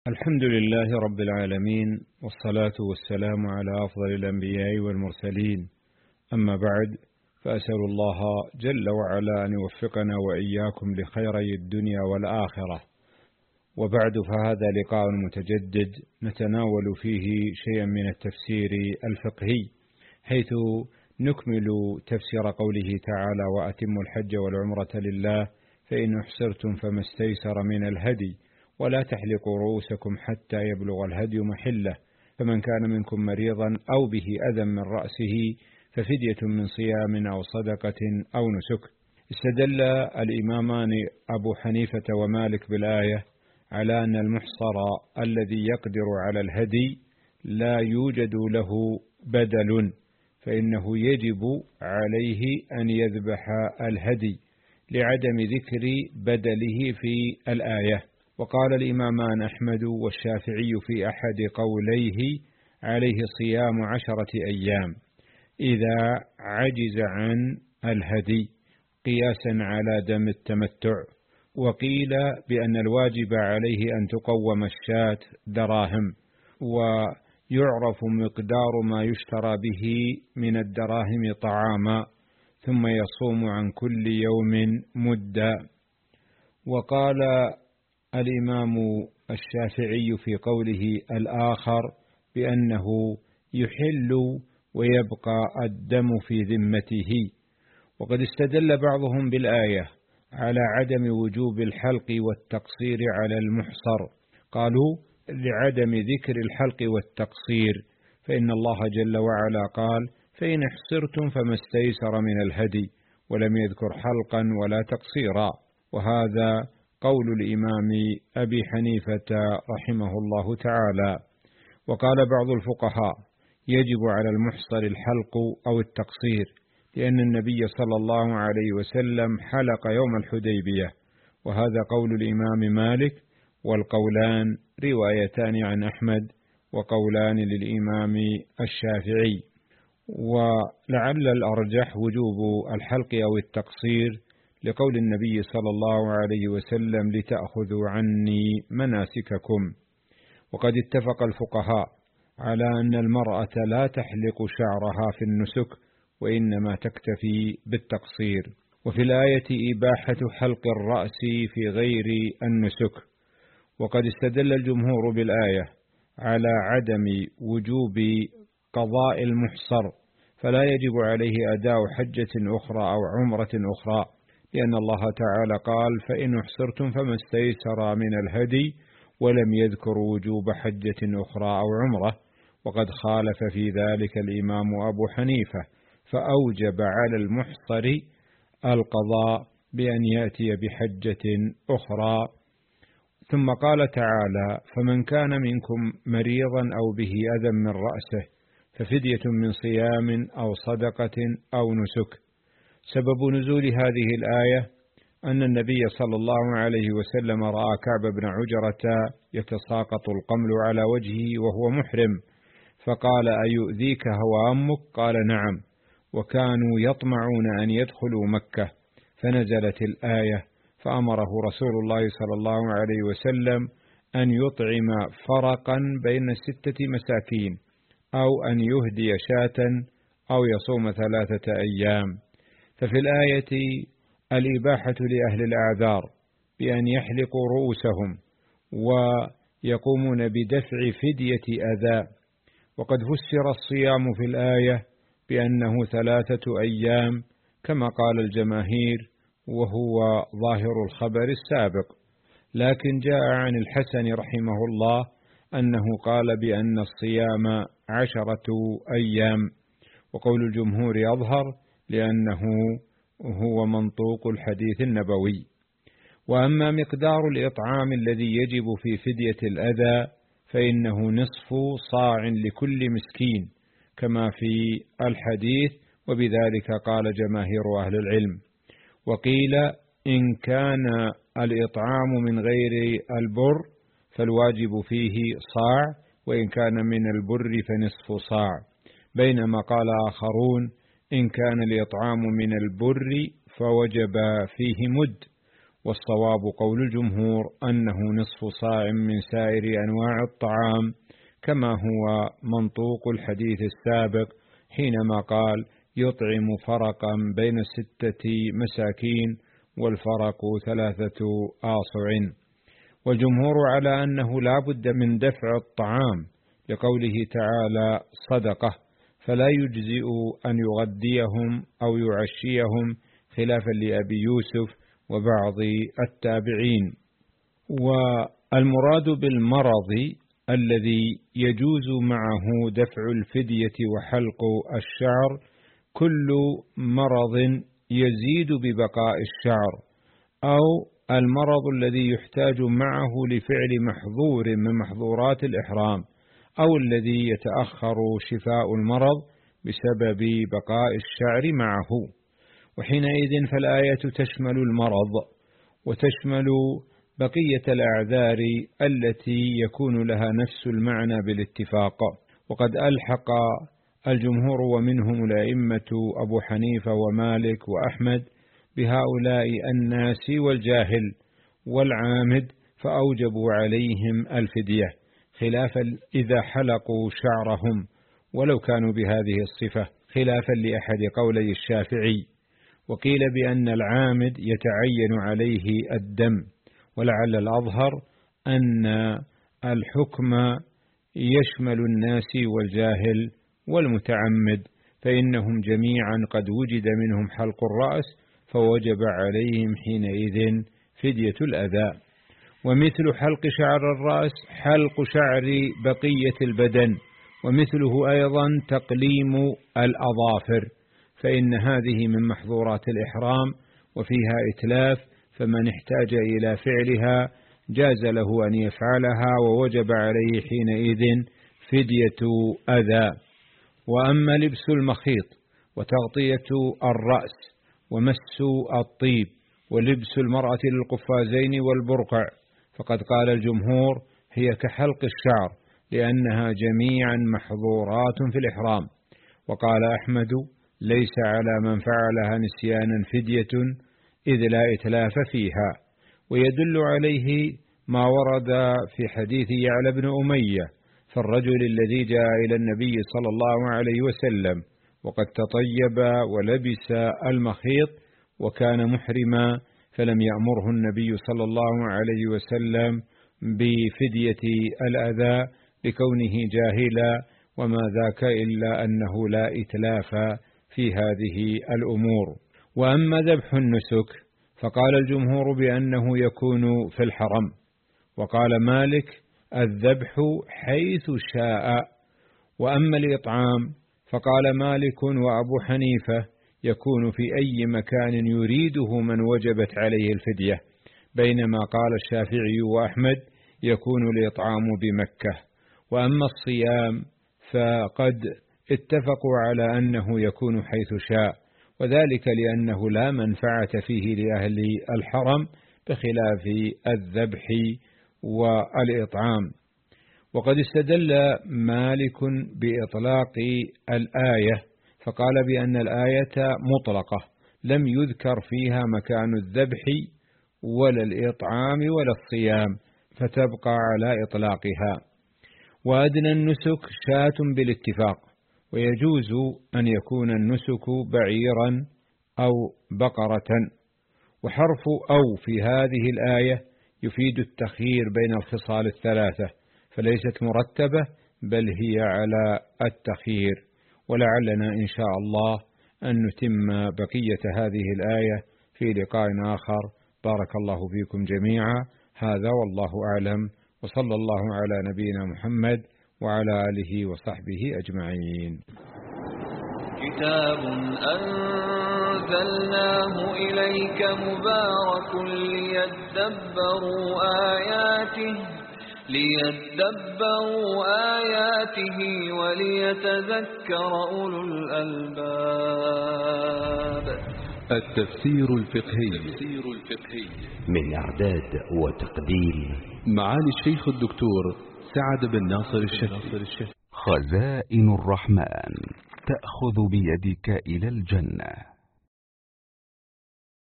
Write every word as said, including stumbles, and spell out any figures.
الحمد لله رب العالمين، والصلاة والسلام على أفضل الأنبياء والمرسلين. أما بعد، فأسأل الله جل وعلا أن يوفقنا وإياكم لخيري الدنيا والآخرة. وبعد، فهذا لقاء متجدد نتناول فيه شيئا من التفسير الفقهي، حيث نكمل تفسير قوله تعالى: وأتموا الحج والعمرة لله فإن أحصرتم فما استيسر من الهدي ولا تحلقوا رؤوسكم حتى يبلغ الهدي محله، فمن كان منكم مريضا أو به أذى من رأسه ففدية من صيام أو صدقة أو نسك. استدل الإمامان أبو حنيفة ومالك بالآية على أن المحصر الذي يقدر على الهدي لا يوجد له بدل، فإنه يجب عليه أن يذبح الهدي لعدم ذكر بدله في الآية. وقال الإمامان أحمد والشافعي في أحد قوليه عليه صيام عشرة أيام إذا عجز عن الهدي قياسا على دم التمتع. وقيل بأن الواجب عليه أن تقوم الشاة دراهم، ويعرف مقدار ما يشترى به من الدراهم طعاما، ثم يصوم عن كل يوم مدة. وقال الإمام الشافعي في قوله الآخر بأنه يحل ويبقى الدم في ذمته. وقد استدل بعضهم بالآية على عدم وجوب الحلق والتقصير على المحصر، قالوا لعدم ذكر الحلق والتقصير، فإن الله جل وعلا قال: فإن احصرتم فما استيسر من الهدي، ولم يذكر حلقا ولا تقصيرا. وهذا قول الإمام أبي حنيفة رحمه الله تعالى. وقال بعض الفقهاء: يجب على المحصر الحلق أو التقصير، لأن النبي صلى الله عليه وسلم حلق يوم الحديبية، وهذا قول الإمام مالك، والقولان روايتان عن أحمد وقولان للإمام الشافعي. ولعل الأرجح وجوب الحلق أو التقصير لقول النبي صلى الله عليه وسلم: لتأخذوا عني مناسككم. وقد اتفق الفقهاء على أن المرأة لا تحلق شعرها في النسك، وإنما تكتفي بالتقصير. وفي الآية إباحة حلق الرأس في غير النسك. وقد استدل الجمهور بالآية على عدم وجوب قضاء المحصر، فلا يجب عليه أداء حجة أخرى أو عمرة أخرى، لأن الله تعالى قال: فإن احصرتم فما استيسر من الهدي، ولم يذكر وجوب حجة أخرى أو عمرة. وقد خالف في ذلك الإمام أبو حنيفة، فأوجب على المحصر القضاء بأن يأتي بحجة أخرى. ثم قال تعالى: فمن كان منكم مريضا أو به أذى من رأسه ففدية من صيام أو صدقة أو نسك. سبب نزول هذه الآية أن النبي صلى الله عليه وسلم رأى كعب بن عجرة يتساقط القمل على وجهه وهو محرم، فقال: أيؤذيك هو أمك؟ قال: نعم. وكانوا يطمعون أن يدخلوا مكة، فنزلت الآية فأمره رسول الله صلى الله عليه وسلم أن يطعم فرقا بين ستة مساكين، أو أن يهدي شاة، أو يصوم ثلاثة أيام. ففي الآية الإباحة لأهل الأعذار بأن يحلقوا رؤوسهم ويقومون بدفع فدية أذى. وقد فسر الصيام في الآية بأنه ثلاثة أيام كما قال الجماهير، وهو ظاهر الخبر السابق. لكن جاء عن الحسن رحمه الله أنه قال بأن الصيام عشرة أيام، وقول الجمهور أظهر لأنه هو منطوق الحديث النبوي. وأما مقدار الإطعام الذي يجب في فدية الأذى فإنه نصف صاع لكل مسكين كما في الحديث، وبذلك قال جماهير أهل العلم. وقيل إن كان الإطعام من غير البر فالواجب فيه صاع، وإن كان من البر فنصف صاع، بينما قال آخرون إن كان الإطعام من البر فوجب فيه مد، والصواب قول الجمهور أنه نصف صاع من سائر أنواع الطعام، كما هو منطوق الحديث السابق حينما قال يطعم فرقا بين ستة مساكين والفرق ثلاثة آصع. والجمهور على أنه لا بد من دفع الطعام لقوله تعالى صدقة، فلا يجزئ أن يغديهم أو يعشيهم خلافا لأبي يوسف وبعض التابعين. والمراد بالمرض الذي يجوز معه دفع الفدية وحلق الشعر كل مرض يزيد ببقاء الشعر، أو المرض الذي يحتاج معه لفعل محظور من محظورات الإحرام، أو الذي يتأخر شفاء المرض بسبب بقاء الشعر معه. وحينئذ فالآية تشمل المرض وتشمل بقية الأعذار التي يكون لها نفس المعنى بالاتفاق. وقد ألحق الجمهور ومنهم الأئمة أبو حنيفة ومالك وأحمد بهؤلاء الناس والجاهل والعامد، فأوجبوا عليهم الفدية، خلافا إذا حلقوا شعرهم ولو كانوا بهذه الصفة، خلافا لأحد قولي الشافعي. وقيل بأن العامد يتعين عليه الدم، ولعل الأظهر أن الحكم يشمل الناس والجاهل والمتعمد، فإنهم جميعا قد وجد منهم حلق الرأس، فوجب عليهم حينئذ فدية الأذى. ومثل حلق شعر الرأس حلق شعر بقية البدن، ومثله أيضا تقليم الأظافر، فإن هذه من محظورات الإحرام وفيها إتلاف، فمن احتاج إلى فعلها جاز له أن يفعلها ووجب عليه حينئذ فدية أذى. وأما لبس المخيط وتغطية الرأس ومس الطيب ولبس المرأة للقفازين والبرقع، فقد قال الجمهور هي كحلق الشعر لأنها جميعا محظورات في الإحرام. وقال أحمد ليس على من فعلها نسيانا فدية إذ لا إتلاف فيها. ويدل عليه ما ورد في حديث يعلى بن أمية في الرجل الذي جاء إلى النبي صلى الله عليه وسلم وقد تطيب ولبس المخيط وكان محرما، فلم يأمره النبي صلى الله عليه وسلم بفدية الأذى لكونه جاهلا، وما ذاك إلا أنه لا إتلاف في هذه الأمور. وأما ذبح النسك فقال الجمهور بأنه يكون في الحرم، وقال مالك الذبح حيث شاء. وأما الإطعام فقال مالك وأبو حنيفة يكون في أي مكان يريده من وجبت عليه الفدية، بينما قال الشافعي وأحمد يكون الإطعام بمكة. وأما الصيام فقد اتفقوا على أنه يكون حيث شاء، وذلك لأنه لا منفعة فيه لأهل الحرم بخلاف الذبح والإطعام. وقد استدل مالك بإطلاق الآية فقال بأن الآية مطلقة لم يذكر فيها مكان الذبح ولا الإطعام ولا الصيام، فتبقى على إطلاقها. وأدنى النسك شاة بالاتفاق، ويجوز أن يكون النسك بعيرا أو بقرة. وحرف أو في هذه الآية يفيد التخيير بين الخصال الثلاثة، فليست مرتبة بل هي على التخيير. ولعلنا إن شاء الله أن نتم بقية هذه الآية في لقاء آخر. بارك الله فيكم جميعا. هذا والله أعلم، وصلى الله على نبينا محمد وعلى آله وصحبه أجمعين. كتاب أنزلناه إليك مبارك ليدبروا آياته ليدبروا آياته وليتذكر أولو الألباب. التفسير الفقهي من إعداد وتقديم معالي الشيخ الدكتور سعد بن ناصر الشافعي. خزائن الرحمن تأخذ بيدك إلى الجنة.